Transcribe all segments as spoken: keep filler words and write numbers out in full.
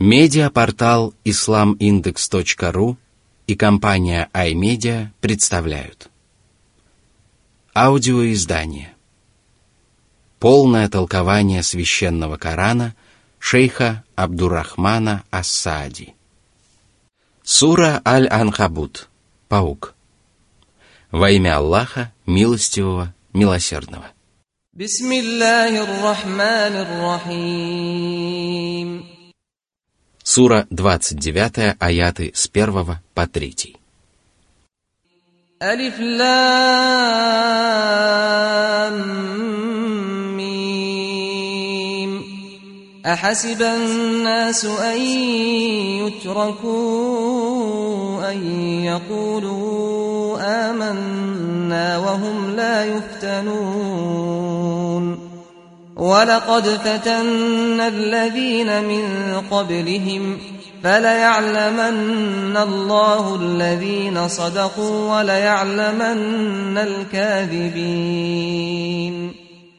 Медиапортал ислам индекс точка ру и компания iMedia представляют аудиоиздание «Полное толкование священного Корана» шейха Абдуррахмана ас-Саади. Сура Аль-Анкабут. Паук. Во имя Аллаха, милостивого, милосердного. Бисмиллахир-рахманир-рахим. Сура двадцать девять, аяты с первого по третий. Алиф лам мим. أحسب الناس أن يتركوا أن يقولوا آمنا وهم لا يفتنون ولقد فتنا الذين من قبلهم فليعلمن الله الذين صدقوا وليعلمن الكاذبين.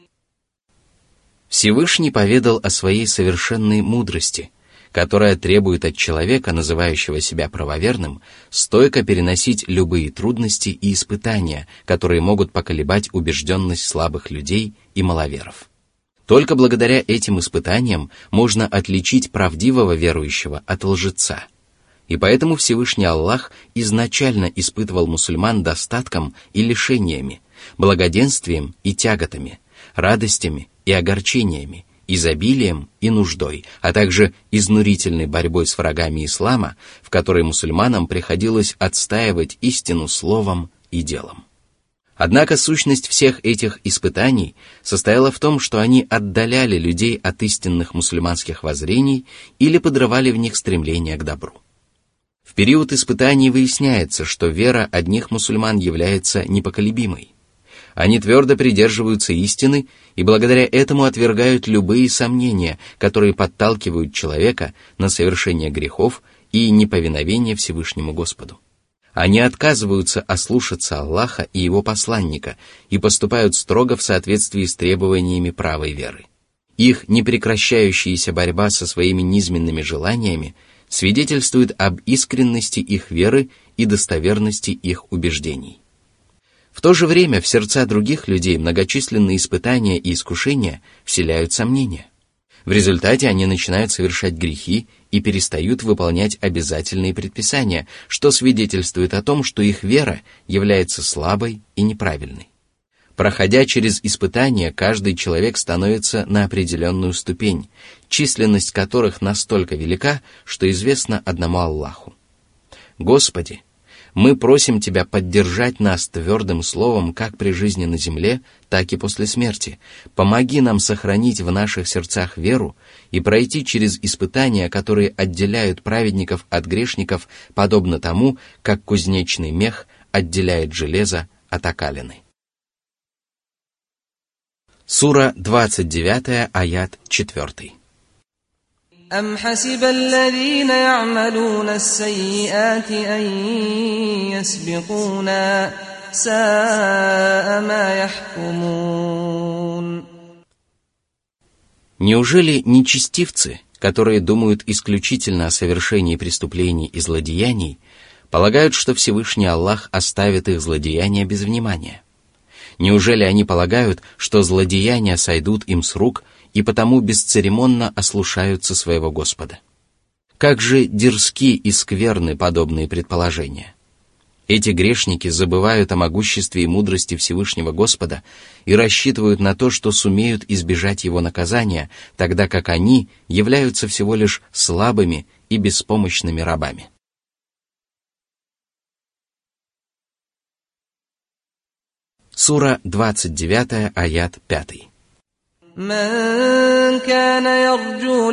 Всевышний поведал о своей совершенной мудрости, которая требует от человека, называющего себя правоверным, стойко переносить любые трудности и испытания, которые могут поколебать убежденность слабых людей и маловеров. Только благодаря этим испытаниям можно отличить правдивого верующего от лжеца. И поэтому Всевышний Аллах изначально испытывал мусульман достатком и лишениями, благоденствием и тяготами, радостями и огорчениями, изобилием и нуждой, а также изнурительной борьбой с врагами ислама, в которой мусульманам приходилось отстаивать истину словом и делом. Однако сущность всех этих испытаний состояла в том, что они отдаляли людей от истинных мусульманских воззрений или подрывали в них стремление к добру. В период испытаний выясняется, что вера одних мусульман является непоколебимой. Они твердо придерживаются истины и благодаря этому отвергают любые сомнения, которые подталкивают человека на совершение грехов и неповиновение Всевышнему Господу. Они отказываются ослушаться Аллаха и Его посланника и поступают строго в соответствии с требованиями правой веры. Их непрекращающаяся борьба со своими низменными желаниями свидетельствует об искренности их веры и достоверности их убеждений. В то же время в сердца других людей многочисленные испытания и искушения вселяют сомнения. В результате они начинают совершать грехи и перестают выполнять обязательные предписания, что свидетельствует о том, что их вера является слабой и неправильной. Проходя через испытания, каждый человек становится на определенную ступень, численность которых настолько велика, что известна одному Аллаху. Господи, мы просим Тебя поддержать нас твердым словом как при жизни на земле, так и после смерти. Помоги нам сохранить в наших сердцах веру и пройти через испытания, которые отделяют праведников от грешников, подобно тому, как кузнечный мех отделяет железо от окалины. Сура двадцать девять, аят четыре. أم حسب الذين يعملون السيئات أن يسبقونا ساء ما يحكمون. Неужели нечестивцы, которые думают исключительно о совершении преступлений и злодеяний, полагают, что Всевышний Аллах оставит их злодеяния без внимания? Неужели они полагают, что злодеяния сойдут им с рук и потому бесцеремонно ослушаются своего Господа? Как же дерзки и скверны подобные предположения! Эти грешники забывают о могуществе и мудрости Всевышнего Господа и рассчитывают на то, что сумеют избежать его наказания, тогда как они являются всего лишь слабыми и беспомощными рабами. Сура двадцать девять, аят пять. من كان يرجو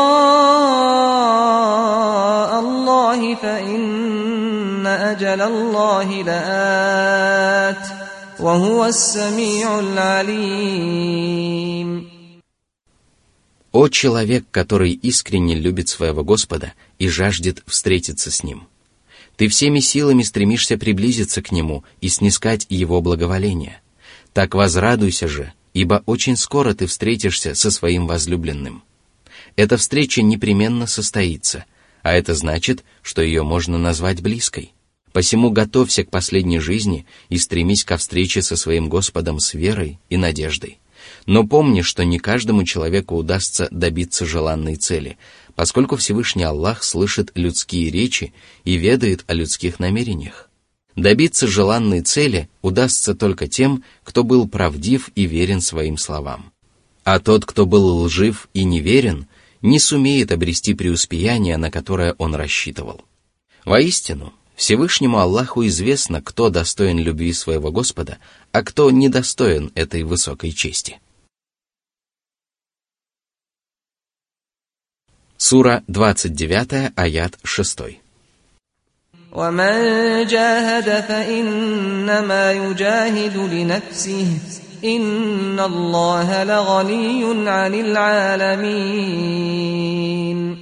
لقاء الله فإن أجل الله لآت وهو السميع العليم. О человек, который искренне любит своего Господа и жаждет встретиться с Ним! Ты всеми силами стремишься приблизиться к Нему и снискать Его благоволение. Так возрадуйся же, ибо очень скоро ты встретишься со своим возлюбленным. эта встреча непременно состоится, а это значит, что ее можно назвать близкой. Посему готовься к последней жизни и стремись ко встрече со своим Господом с верой и надеждой. Но помни, что не каждому человеку удастся добиться желанной цели, поскольку Всевышний Аллах слышит людские речи и ведает о людских намерениях. Добиться желанной цели удастся только тем, кто был правдив и верен своим словам. А тот, кто был лжив и неверен, не сумеет обрести преуспеяние, на которое он рассчитывал. Воистину, Всевышнему Аллаху известно, кто достоин любви своего Господа, а кто недостоин этой высокой чести. Сура двадцать девять, аят шесть. وَمَنْ جَاهَدَ فَإِنَّمَا يُجَاهِدُ لِنَفْسِهِ إِنَّ اللَّهَ لَغَنِيٌّ عَنِ الْعَالَمِينَ.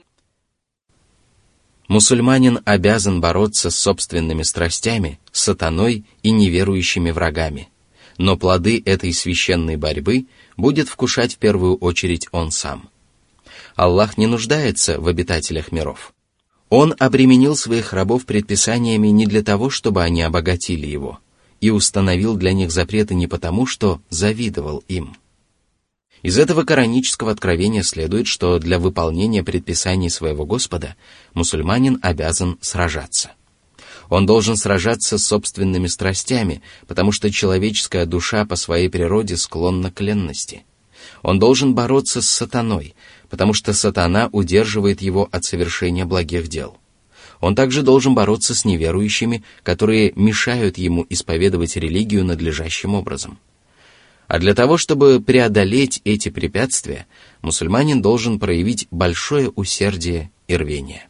Мусульманин обязан бороться с собственными страстями, сатаной и неверующими врагами, но плоды этой священной борьбы будет вкушать в первую очередь он сам. Аллах не нуждается в обитателях миров. Он обременил своих рабов предписаниями не для того, чтобы они обогатили его, и установил для них запреты не потому, что завидовал им. Из этого коранического откровения следует, что для выполнения предписаний своего Господа мусульманин обязан сражаться. Он должен сражаться с собственными страстями, потому что человеческая душа по своей природе склонна к ленности. Он должен бороться с сатаной, потому что сатана удерживает его от совершения благих дел. Он также должен бороться с неверующими, которые мешают ему исповедовать религию надлежащим образом. А для того, чтобы преодолеть эти препятствия, мусульманин должен проявить большое усердие и рвение.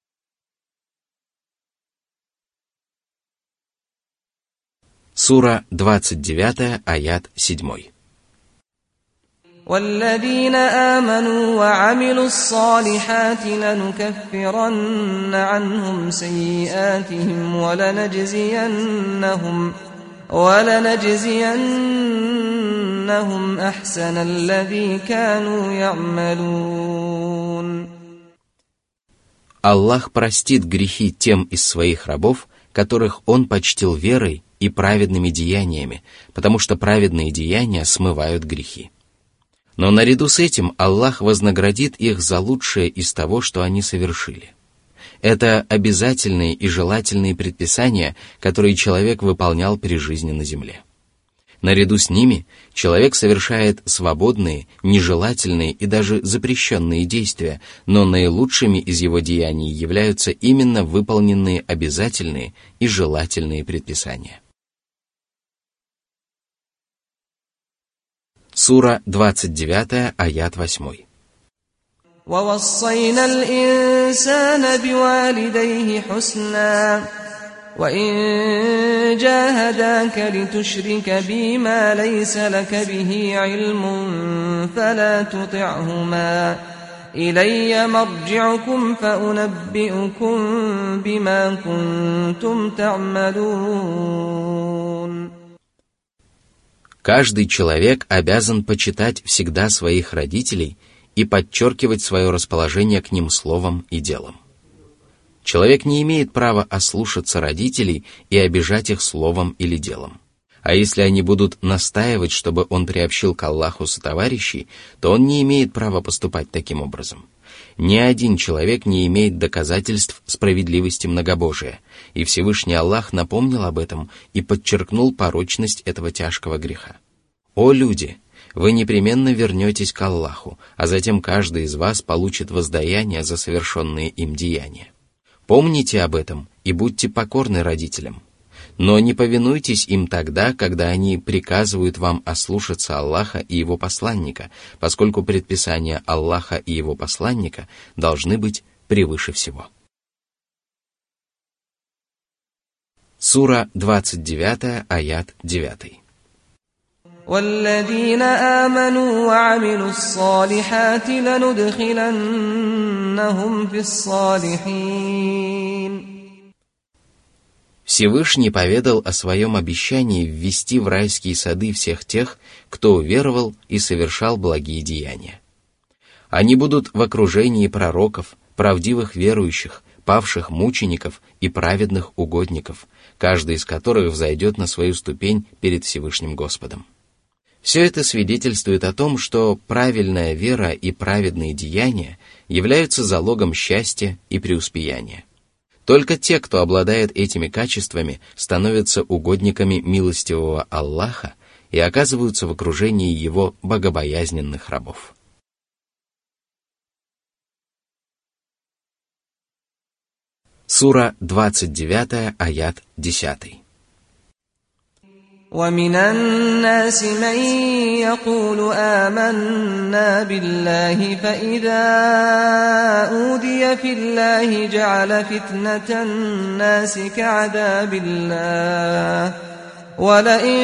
Сура двадцать девять, аят семь. وَالَّذِينَ آمَنُوا وَعَمِلُوا الصَّالِحَاتِ لَنُكَفِّرَنَّ عَنْهُمْ سَيِّئَاتِهِمْ وَلَنَجْزِيَنَّهُمْ وَلَنَجْزِيَنَّهُمْ أَحْسَنَ الَّذِي كَانُوا يَعْمَلُونَ. Аллах простит грехи тем из своих рабов, которых Он почтил верой и праведными деяниями, потому что праведные деяния смывают грехи. Но наряду с этим Аллах вознаградит их за лучшее из того, что они совершили. Это обязательные и желательные предписания, которые человек выполнял при жизни на земле. Наряду с ними человек совершает свободные, нежелательные и даже запрещенные действия, но наилучшими из его деяний являются именно выполненные обязательные и желательные предписания. Сура двадцать девять, аят восемь. وَوَصَّيْنَا الْإِنسَانَ بِوَالِدَيْهِ حُسْنًا وَإِن جَاهَدَاكَ لِتُشْرِكَ بِي مَا لَيْسَ لَكَ بِهِ عِلْمٌ فَلَا تُطِعْهُمَا إِلَيَّ مَرْجِعُكُمْ فَأُنَبِّئُكُم بِمَا كُنتُمْ تَعْمَلُونَ. Каждый человек обязан почитать всегда своих родителей и подчеркивать свое расположение к ним словом и делом. Человек не имеет права ослушаться родителей и обижать их словом или делом. А если они будут настаивать, чтобы он приобщил к Аллаху сотоварищей, то он не имеет права поступать таким образом. Ни один человек не имеет доказательств справедливости многобожия, и Всевышний Аллах напомнил об этом и подчеркнул порочность этого тяжкого греха. «О люди! Вы непременно вернетесь к Аллаху, а затем каждый из вас получит воздаяние за совершенные им деяния. Помните об этом и будьте покорны родителям. Но не повинуйтесь им тогда, когда они приказывают вам ослушаться Аллаха и Его посланника, поскольку предписания Аллаха и Его посланника должны быть превыше всего». Сура двадцать девять, аят девять. وَالَّذِينَ آمَنُوا وَعَمِلُوا الصَّالِحَاتِ لَنُدْخِلَنَّهُمْ فِي الصَّالِحِينَ. Всевышний поведал о своем обещании ввести в райские сады всех тех, кто уверовал и совершал благие деяния. Они будут в окружении пророков, правдивых верующих, павших мучеников и праведных угодников, каждый из которых взойдет на свою ступень перед Всевышним Господом. Все это свидетельствует о том, что правильная вера и праведные деяния являются залогом счастья и преуспеяния. Только те, кто обладает этими качествами, становятся угодниками милостивого Аллаха и оказываются в окружении Его богобоязненных рабов. Сура двадцать девять, аят десять. ومن الناس من يقول آمنا بالله فإذا أوذي في الله جعل فتنة الناس كعذاب الله ولئن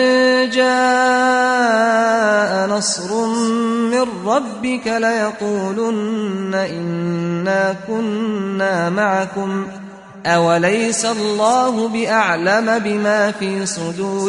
جاء نصر من ربك ليقولن إنا كنا معكم أوليس الله بأعلم بما في صدور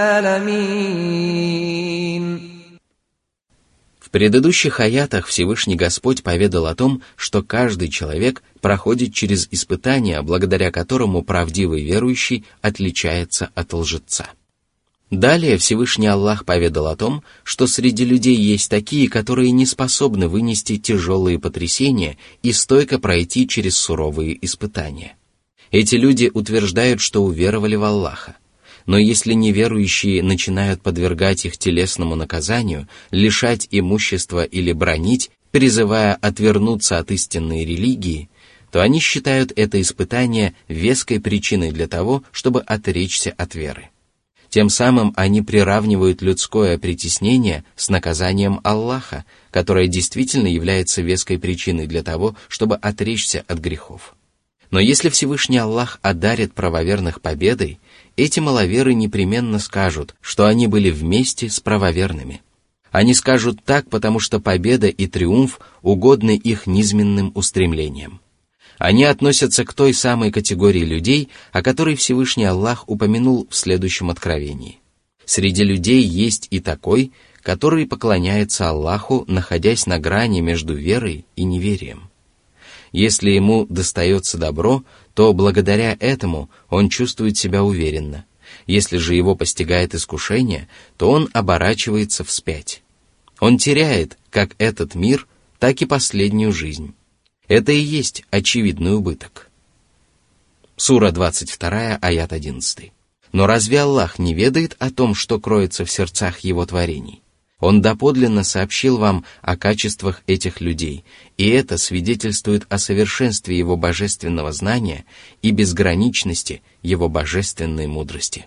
العالمين. В предыдущих аятах Всевышний Господь поведал о том, что каждый человек проходит через испытание, благодаря которому правдивый верующий отличается от лжеца. Далее Всевышний Аллах поведал о том, что среди людей есть такие, которые не способны вынести тяжелые потрясения и стойко пройти через суровые испытания. Эти люди утверждают, что уверовали в Аллаха. Но если неверующие начинают подвергать их телесному наказанию, лишать имущества или бранить, призывая отвернуться от истинной религии, то они считают это испытание веской причиной для того, чтобы отречься от веры. Тем самым они приравнивают людское притеснение с наказанием Аллаха, которое действительно является веской причиной для того, чтобы отречься от грехов. Но если Всевышний Аллах одарит правоверных победой, эти маловеры непременно скажут, что они были вместе с правоверными. Они скажут так, потому что победа и триумф угодны их низменным устремлениям. Они относятся к той самой категории людей, о которой Всевышний Аллах упомянул в следующем откровении. Среди людей есть и такой, который поклоняется Аллаху, находясь на грани между верой и неверием. Если ему достается добро, то благодаря этому он чувствует себя уверенно. Если же его постигает искушение, то он оборачивается вспять. Он теряет как этот мир, так и последнюю жизнь. Это и есть очевидный убыток. Сура двадцать два, аят одиннадцать. Но разве Аллах не ведает о том, что кроется в сердцах Его творений? Он доподлинно сообщил вам о качествах этих людей, и это свидетельствует о совершенстве Его божественного знания и безграничности Его божественной мудрости.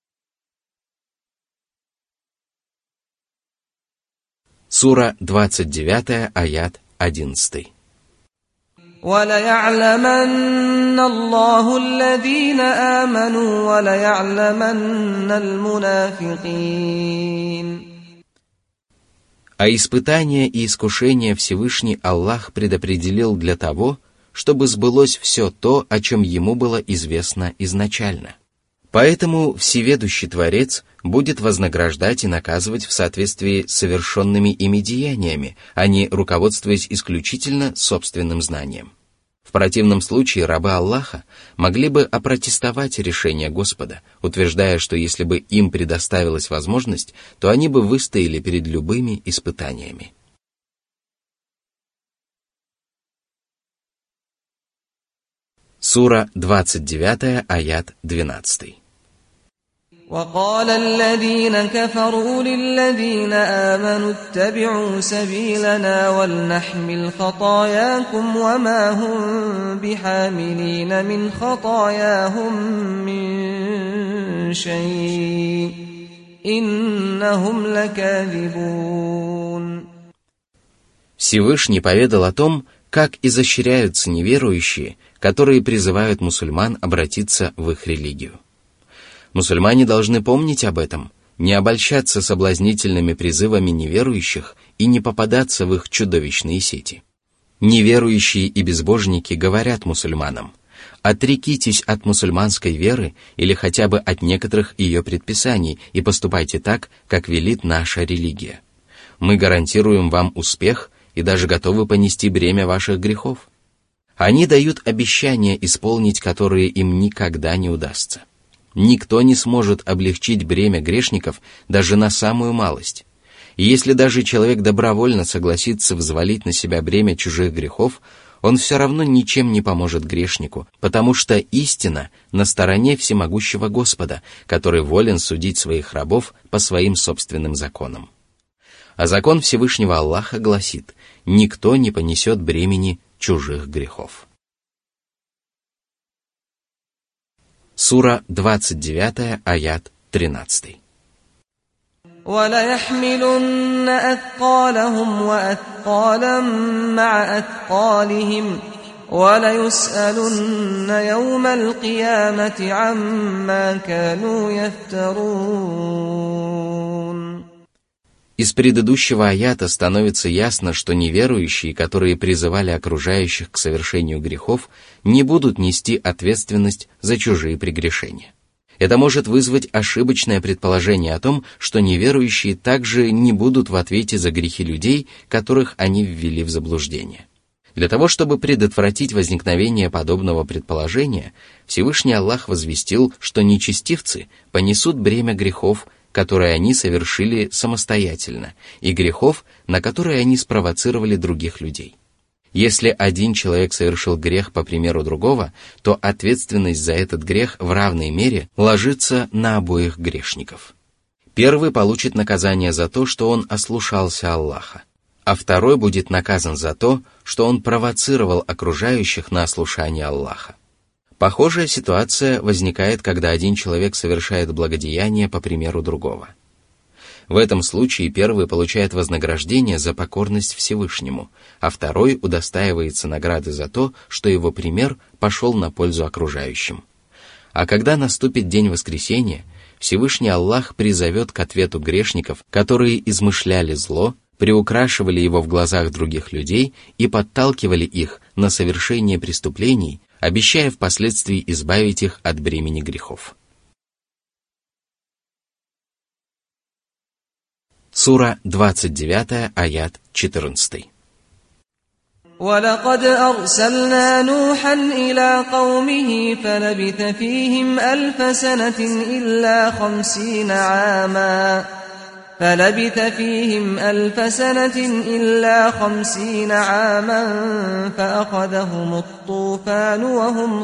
Сура двадцать девять, аят одиннадцать. وَلَيَعْلَمَنَّ اللَّهُ الَّذِينَ آمَنُوا وَلَيَعْلَمَنَّ الْمُنَافِقِينَ. А испытания и искушения Всевышний Аллах предопределил для того, чтобы сбылось все то, о чем Ему было известно изначально. Поэтому Всеведущий Творец будет вознаграждать и наказывать в соответствии с совершенными ими деяниями, а не руководствуясь исключительно собственным знанием. В противном случае рабы Аллаха могли бы опротестовать решение Господа, утверждая, что если бы им предоставилась возможность, то они бы выстояли перед любыми испытаниями. Сура двадцать девять, аят двенадцать. وقال الذين كفروا للذين آمنوا اتبعوا سبيلنا ولنحمل خطاياكم وما هم بحاملين من خطاياهم من شيء إنهم لكاذبون. Всевышний поведал о том, как изощряются неверующие, которые призывают мусульман обратиться в их религию. Мусульмане должны помнить об этом, не обольщаться соблазнительными призывами неверующих и не попадаться в их чудовищные сети. Неверующие и безбожники говорят мусульманам: «Отрекитесь от мусульманской веры или хотя бы от некоторых ее предписаний и поступайте так, как велит наша религия. Мы гарантируем вам успех и даже готовы понести бремя ваших грехов. Они дают обещания, исполнить которые им никогда не удастся. Никто не сможет облегчить бремя грешников даже на самую малость. И если даже человек добровольно согласится взвалить на себя бремя чужих грехов, он все равно ничем не поможет грешнику, потому что истина на стороне всемогущего Господа, который волен судить своих рабов по своим собственным законам. А закон Всевышнего Аллаха гласит: никто не понесет бремени чужих грехов. Сура двадцать девять, аят тринадцать. وَلَيَحْمِلُنَّ أَثْقَالَهُمْ وَأَثْقَالًا مَعَ أَثْقَالِهِمْ وَلَيُسْأَلُنَّ يَوْمَ الْقِيَامَةِ عَمَّا كَانُوا يَفْتَرُونَ. Из предыдущего аята становится ясно, что неверующие, которые призывали окружающих к совершению грехов, не будут нести ответственность за чужие прегрешения. Это может вызвать ошибочное предположение о том, что неверующие также не будут в ответе за грехи людей, которых они ввели в заблуждение. Для того, чтобы предотвратить возникновение подобного предположения, Всевышний Аллах возвестил, что нечестивцы понесут бремя грехов, которые они совершили самостоятельно, и грехов, на которые они спровоцировали других людей. Если один человек совершил грех по примеру другого, то ответственность за этот грех в равной мере ложится на обоих грешников. Первый получит наказание за то, что он ослушался Аллаха, а второй будет наказан за то, что он провоцировал окружающих на ослушание Аллаха. Похожая ситуация возникает, когда один человек совершает благодеяние по примеру другого. В этом случае первый получает вознаграждение за покорность Всевышнему, а второй удостаивается награды за то, что его пример пошел на пользу окружающим. А когда наступит день воскресения, Всевышний Аллах призовет к ответу грешников, которые измышляли зло, приукрашивали его в глазах других людей и подталкивали их на совершение преступлений, обещая впоследствии избавить их от бремени грехов. Сура двадцать девять, аят четырнадцать. وَلَقَدْ أَرْسَلْنَا نُوحًا إِلَىٰ قَوْمِهِ فَلَبِثَ فِيهِمْ أَلْفَ سَنَةٍ إِلَّا خَمْسِينَ عَامًا فَلَبِثَ فِيهِمْ أَلْفَ سَنَةٍ إِلَّا خَمْسِينَ عَامًا فَأَخَذَهُمُ الطُّوفَانُ وَهُمْ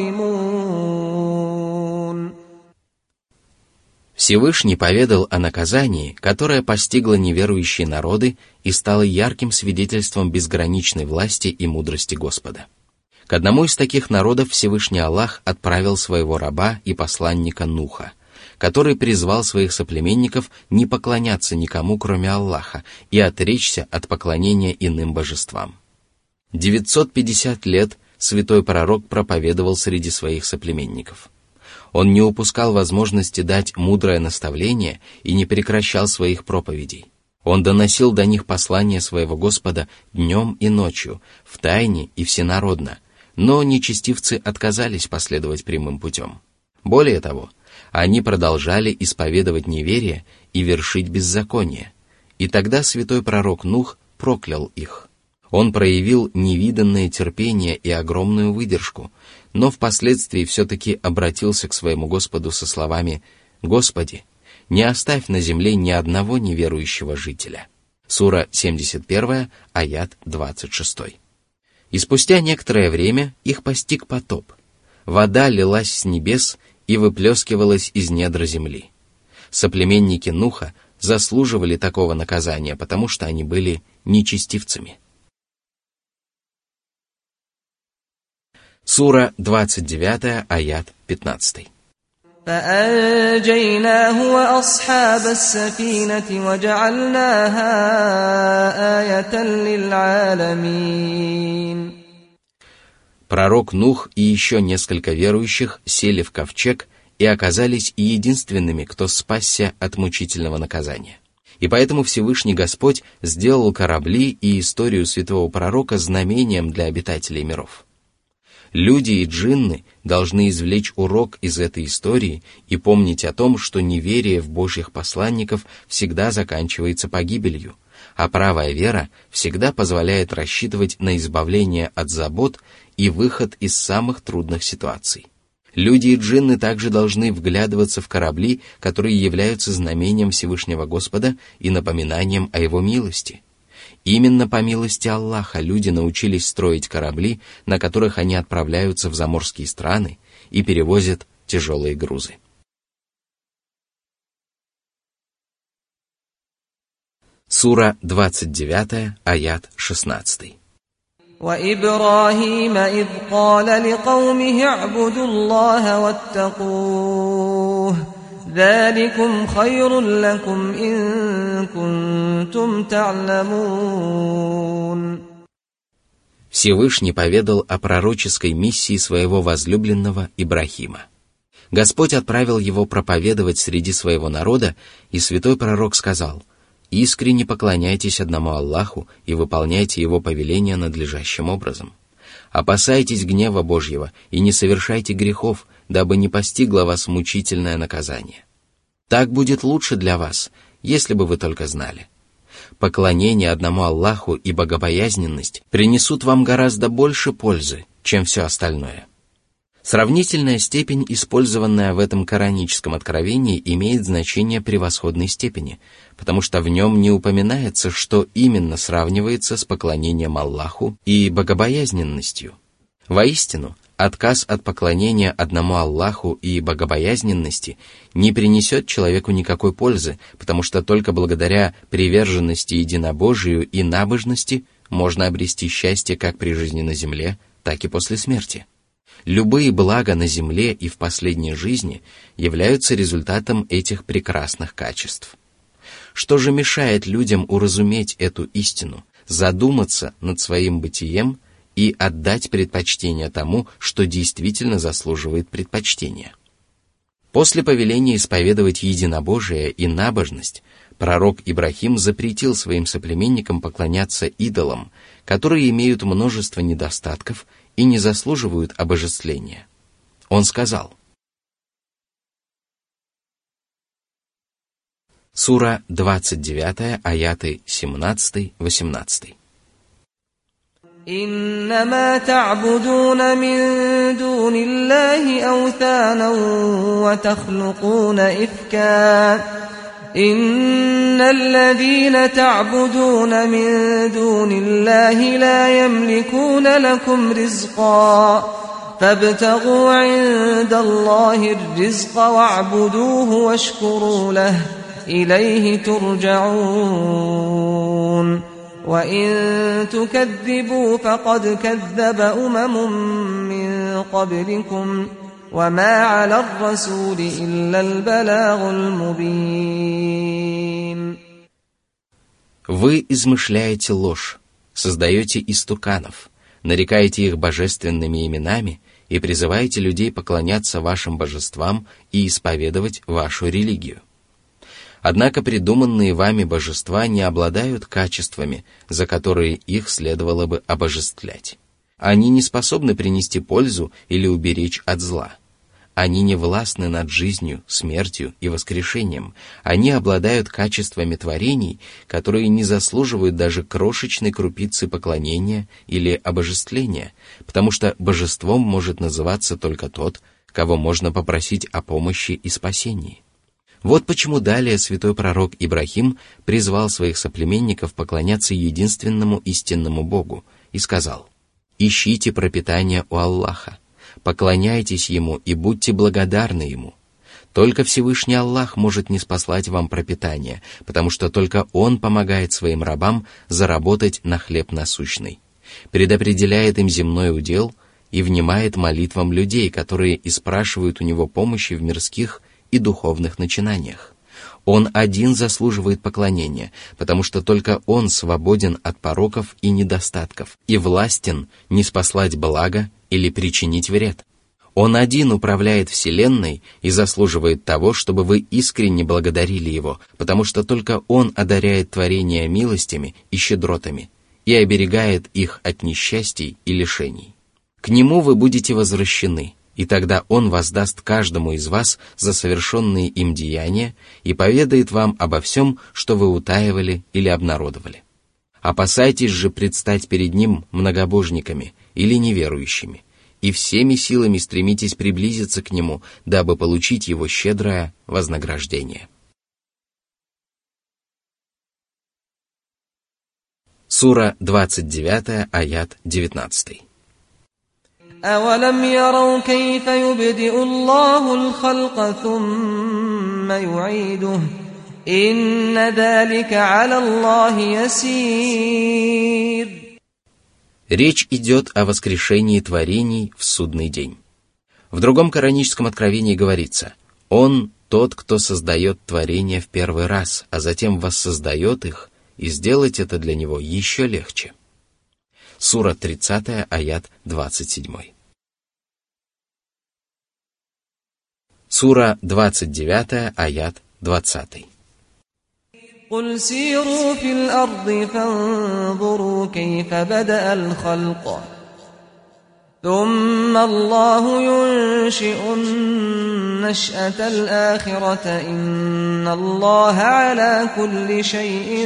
ظَالِمُونَ. Всевышний поведал о наказании, которое постигло неверующие народы и стало ярким свидетельством безграничной власти и мудрости Господа. К одному из таких народов Всевышний Аллах отправил своего раба и посланника Нуха, который призвал своих соплеменников не поклоняться никому, кроме Аллаха, и отречься от поклонения иным божествам. девятьсот пятьдесят лет святой пророк проповедовал среди своих соплеменников. Он не упускал возможности дать мудрое наставление и не прекращал своих проповедей. Он доносил до них послание своего Господа днем и ночью, втайне и всенародно, но нечестивцы отказались последовать прямым путем. Более того, они продолжали исповедовать неверие и вершить беззаконие, и тогда святой пророк Нух проклял их. Он проявил невиданное терпение и огромную выдержку, но впоследствии все-таки обратился к своему Господу со словами: «Господи, не оставь на земле ни одного неверующего жителя». Сура семьдесят один, аят двадцать шесть. И спустя некоторое время их постиг потоп. Вода лилась с небес и выплескивалась из недр земли. Соплеменники Нуха заслуживали такого наказания, потому что они были нечестивцами. Сура двадцать девять, аят пятнадцать. فَأَنْجَيْنَاهُ وَأَصْحَابَ السَّفِينَةِ وَجَعَلْنَاهَا آيَةً لِلْعَالَمِينَ. Пророк Нух и еще несколько верующих сели в ковчег и оказались единственными, кто спасся от мучительного наказания. И поэтому Всевышний Господь сделал корабли и историю святого пророка знамением для обитателей миров. Люди и джинны должны извлечь урок из этой истории и помнить о том, что неверие в Божьих посланников всегда заканчивается погибелью, а правая вера всегда позволяет рассчитывать на избавление от забот и выход из самых трудных ситуаций. Люди и джинны также должны вглядываться в корабли, которые являются знамением Всевышнего Господа и напоминанием о Его милости. Именно по милости Аллаха люди научились строить корабли, на которых они отправляются в заморские страны и перевозят тяжелые грузы. Сура двадцать девять, аят шестнадцать. وإبراهيم إذ قال لقومه اعبدوا الله واتقوه ذلكم خير لكم إن كنتم تعلمون. Всевышний поведал о пророческой миссии своего возлюбленного Ибрахима. Господь отправил его проповедовать среди своего народа, и святой пророк сказал: «Искренне поклоняйтесь одному Аллаху и выполняйте Его повеления надлежащим образом. Опасайтесь гнева Божьего и не совершайте грехов, дабы не постигло вас мучительное наказание. Так будет лучше для вас, если бы вы только знали. Поклонение одному Аллаху и богобоязненность принесут вам гораздо больше пользы, чем все остальное». Сравнительная степень, использованная в этом кораническом откровении, имеет значение превосходной степени, потому что в нем не упоминается, что именно сравнивается с поклонением Аллаху и богобоязненностью. Воистину, отказ от поклонения одному Аллаху и богобоязненности не принесет человеку никакой пользы, потому что только благодаря приверженности единобожию и набожности можно обрести счастье как при жизни на земле, так и после смерти. Любые блага на земле и в последней жизни являются результатом этих прекрасных качеств. Что же мешает людям уразуметь эту истину, задуматься над своим бытием и отдать предпочтение тому, что действительно заслуживает предпочтения? После повеления исповедовать единобожие и набожность, пророк Ибрахим запретил своим соплеменникам поклоняться идолам, которые имеют множество недостатков и не заслуживают обожествления. Он сказал: Сура двадцать девять, аяты семнадцать-восемнадцать. إنما تعبدون من دون الله أوثانا وتخلقون إفكا إن الذين تعبدون من دون الله لا يملكون لكم رزقا فابتغوا عند الله الرزق واعبدوه واشكروا له إليه ترجعون وإن تكذبوا فقد كذب أمم من قبلكم وما على الرسول إلا البلاغ المبين. Вы измышляете ложь, создаете истуканов, нарекаете их божественными именами и призываете людей поклоняться вашим божествам и исповедовать вашу религию. Однако придуманные вами божества не обладают качествами, за которые их следовало бы обожествлять. Они не способны принести пользу или уберечь от зла. Они не властны над жизнью, смертью и воскрешением. Они обладают качествами творений, которые не заслуживают даже крошечной крупицы поклонения или обожествления, потому что божеством может называться только тот, кого можно попросить о помощи и спасении. Вот почему далее святой пророк Ибрахим призвал своих соплеменников поклоняться единственному истинному Богу и сказал: «Ищите пропитание у Аллаха, поклоняйтесь Ему и будьте благодарны Ему. Только Всевышний Аллах может ниспослать вам пропитание, потому что только Он помогает своим рабам заработать на хлеб насущный, предопределяет им земной удел и внимает молитвам людей, которые испрашивают у Него помощи в мирских и духовных начинаниях. Он один заслуживает поклонения, потому что только Он свободен от пороков и недостатков и властен ниспослать благо или причинить вред. Он один управляет вселенной и заслуживает того, чтобы вы искренне благодарили Его, потому что только Он одаряет творения милостями и щедротами и оберегает их от несчастий и лишений. К Нему вы будете возвращены, и тогда Он воздаст каждому из вас за совершенные им деяния и поведает вам обо всем, что вы утаивали или обнародовали. Опасайтесь же предстать перед Ним многобожниками или неверующими, и всеми силами стремитесь приблизиться к Нему, дабы получить Его щедрое вознаграждение. Сура двадцать девять, аят девятнадцать. أَوَلَمْ يَرَوْا كَيْفَ يُبْدِئُ اللَّهُ الْخَلْقَ ثُمَّ يُعِيدُهُ إِنَّ ذَلِكَ عَلَى اللَّهِ يَسِيرٌ. Речь идет о воскрешении творений в судный день. В другом кораническом откровении говорится: «Он тот, кто создает творения в первый раз, а затем воссоздает их, и сделать это для него еще легче». Сура тридцать, аят двадцать семь. Сура двадцать девять, аят двадцать. قُلْ سِيرُوا فِي الْأَرْضِ فَانظُرُوا كَيْفَ بَدَأَ الْخَلْقَ ثُمَّ اللَّهُ يُنشِئُ النَّشْأَةَ الْآخِرَةَ إِنَّ اللَّهَ عَلَى كُلِّ شَيْءٍ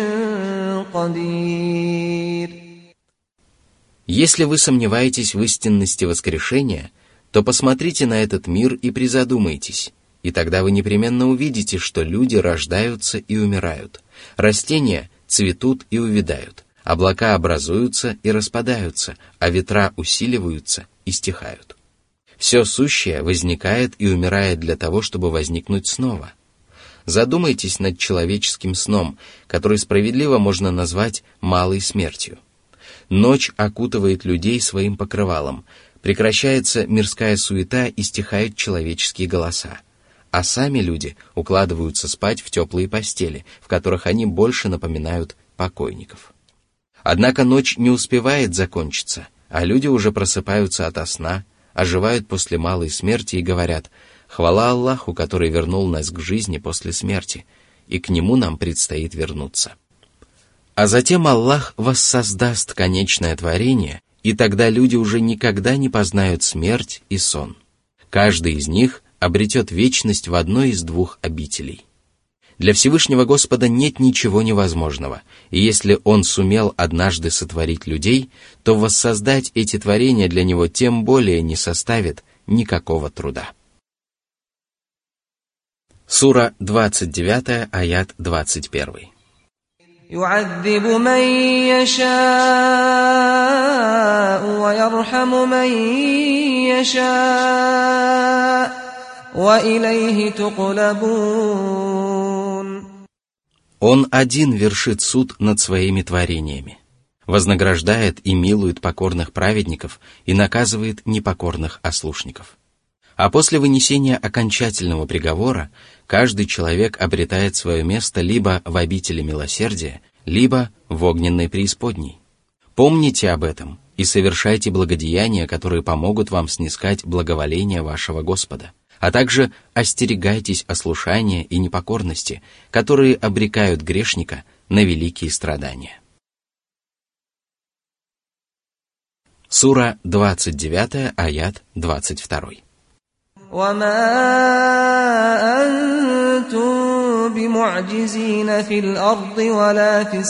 قَدِيرٌ. Если вы сомневаетесь в истинности воскрешения, то посмотрите на этот мир и призадумайтесь, и тогда вы непременно увидите, что люди рождаются и умирают, растения цветут и увядают, облака образуются и распадаются, а ветра усиливаются и стихают. Все сущее возникает и умирает для того, чтобы возникнуть снова. Задумайтесь над человеческим сном, который справедливо можно назвать малой смертью. Ночь окутывает людей своим покрывалом, прекращается мирская суета и стихают человеческие голоса, а сами люди укладываются спать в теплые постели, в которых они больше напоминают покойников. Однако ночь не успевает закончиться, а люди уже просыпаются ото сна, оживают после малой смерти и говорят: «Хвала Аллаху, который вернул нас к жизни после смерти, и к Нему нам предстоит вернуться». А затем Аллах воссоздаст конечное творение, и тогда люди уже никогда не познают смерть и сон. Каждый из них обретет вечность в одной из двух обителей. Для Всевышнего Господа нет ничего невозможного, и если Он сумел однажды сотворить людей, то воссоздать эти творения для Него тем более не составит никакого труда. Сура двадцать девять, аят двадцать один. يُعَذِّبُ مَن يَشَاءُ وَيَرْحَمُ مَن يَشَاءُ وَإِلَيْهِ تُقْلَبُونَ. Он один вершит суд над своими творениями, вознаграждает и милует покорных праведников и наказывает непокорных ослушников. А после вынесения окончательного приговора каждый человек обретает свое место либо в обители милосердия, либо в огненной преисподней. Помните об этом и совершайте благодеяния, которые помогут вам снискать благоволение вашего Господа, а также остерегайтесь ослушания и непокорности, которые обрекают грешника на великие страдания. Сура двадцать девять, аят двадцать два. وَمَا أَنْتُمْ بِمُعْجِزِينَ فِي الْأَرْضِ وَلَا فِي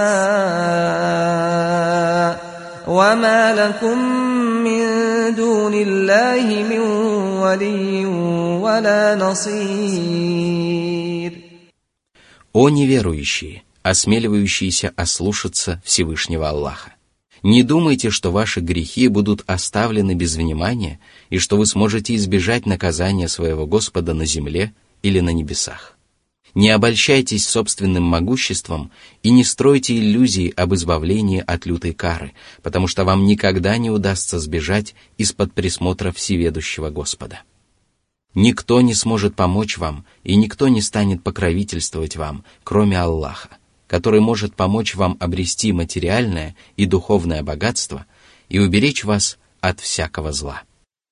السَّمَاءِ وَمَا لَكُمْ مِنْ دُونِ اللَّهِ مِنْ وَلِيٍّ وَلَا نَصِيرٍ. О неверующие, осмеливающиеся ослушаться Всевышнего Аллаха! Не думайте, что ваши грехи будут оставлены без внимания и что вы сможете избежать наказания своего Господа на земле или на небесах. Не обольщайтесь собственным могуществом и не стройте иллюзий об избавлении от лютой кары, потому что вам никогда не удастся сбежать из-под присмотра всеведущего Господа. Никто не сможет помочь вам и никто не станет покровительствовать вам, кроме Аллаха, который может помочь вам обрести материальное и духовное богатство и уберечь вас от всякого зла.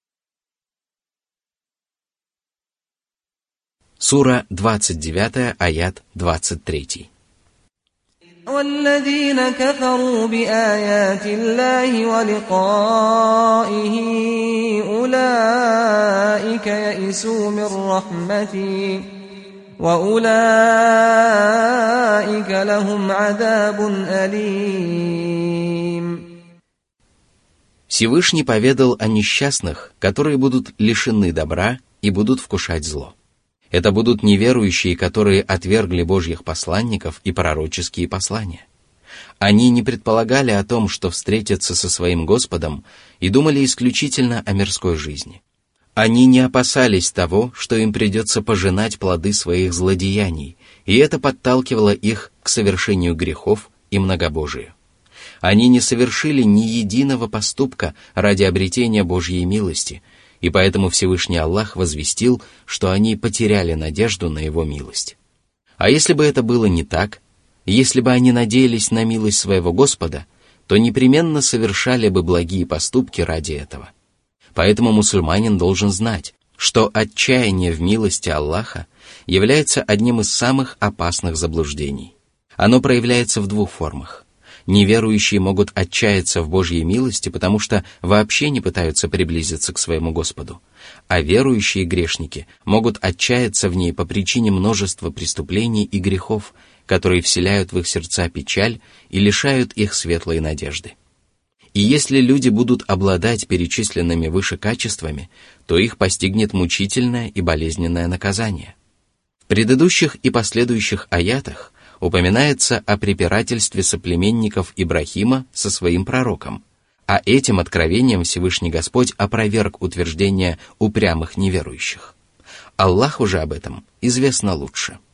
Сура двадцать девять, аят двадцать три. وَالَّذِينَ كَفَرُوا بِآيَاتِ اللَّهِ وَلِقَائِهِ أُولَئِكَ يَئِسُوا مِنْ رَحْمَتِي وأولئك لهم عذاب أليم. Всевышний поведал о несчастных, которые будут лишены добра и будут вкушать зло. Это будут неверующие, которые отвергли Божьих посланников и пророческие послания. Они не предполагали о том, что встретятся со своим Господом, и думали исключительно о мирской жизни. Они не опасались того, что им придется пожинать плоды своих злодеяний, и это подталкивало их к совершению грехов и многобожию. Они не совершили ни единого поступка ради обретения Божьей милости, и поэтому Всевышний Аллах возвестил, что они потеряли надежду на Его милость. А если бы это было не так, если бы они надеялись на милость своего Господа, то непременно совершали бы благие поступки ради этого. Поэтому мусульманин должен знать, что отчаяние в милости Аллаха является одним из самых опасных заблуждений. Оно проявляется в двух формах. Неверующие могут отчаяться в Божьей милости, потому что вообще не пытаются приблизиться к своему Господу, а верующие грешники могут отчаяться в ней по причине множества преступлений и грехов, которые вселяют в их сердца печаль и лишают их светлой надежды. И если люди будут обладать перечисленными выше качествами, то их постигнет мучительное и болезненное наказание. В предыдущих и последующих аятах упоминается о препирательстве соплеменников Ибрахима со своим пророком, а этим откровением Всевышний Господь опроверг утверждение упрямых неверующих. Аллаху же об этом известно лучше.